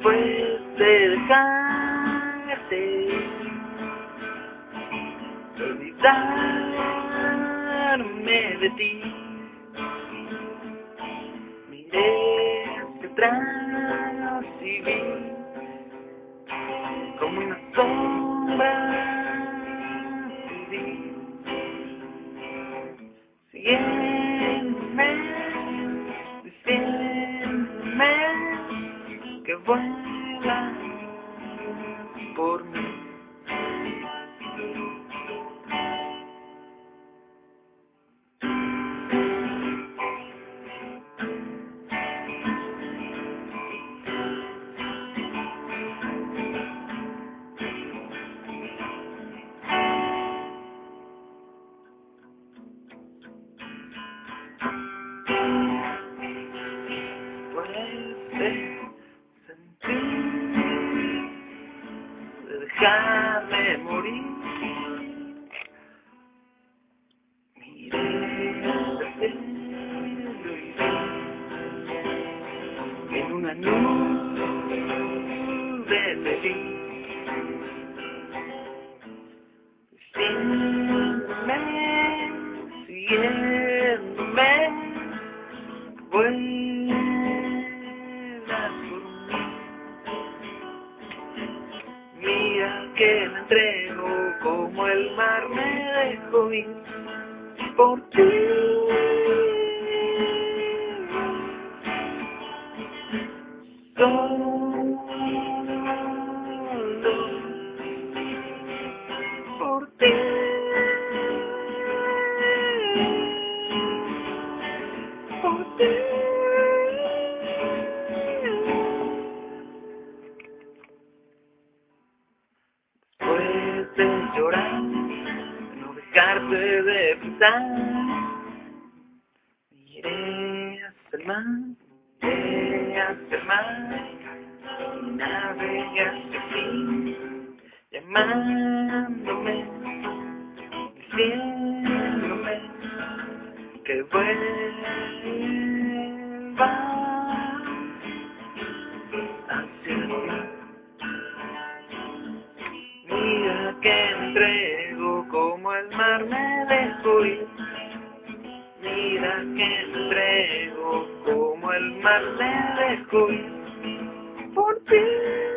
después de dejarte, de olvidarme de ti, miré hacia atrás y vi como una sombra siguiéndome, diciéndome que vuela por mí. De dejarme morir, miré hacia el cielo y vi en una nube me vi, diciéndome, siguiéndome, vuela por mí. Mira que me entrego como el mar me dejó ir por ti. Solo por ti. Por ti. Después de llorar, de no dejarte de pensar, miré hacia el mar, y navegué hacia ti, llamándome, diciéndome que vuelva hacia ti. Mira que me entrego como el mar me dejó ir. Mira que me entrego como el mar me dejó ir por ti.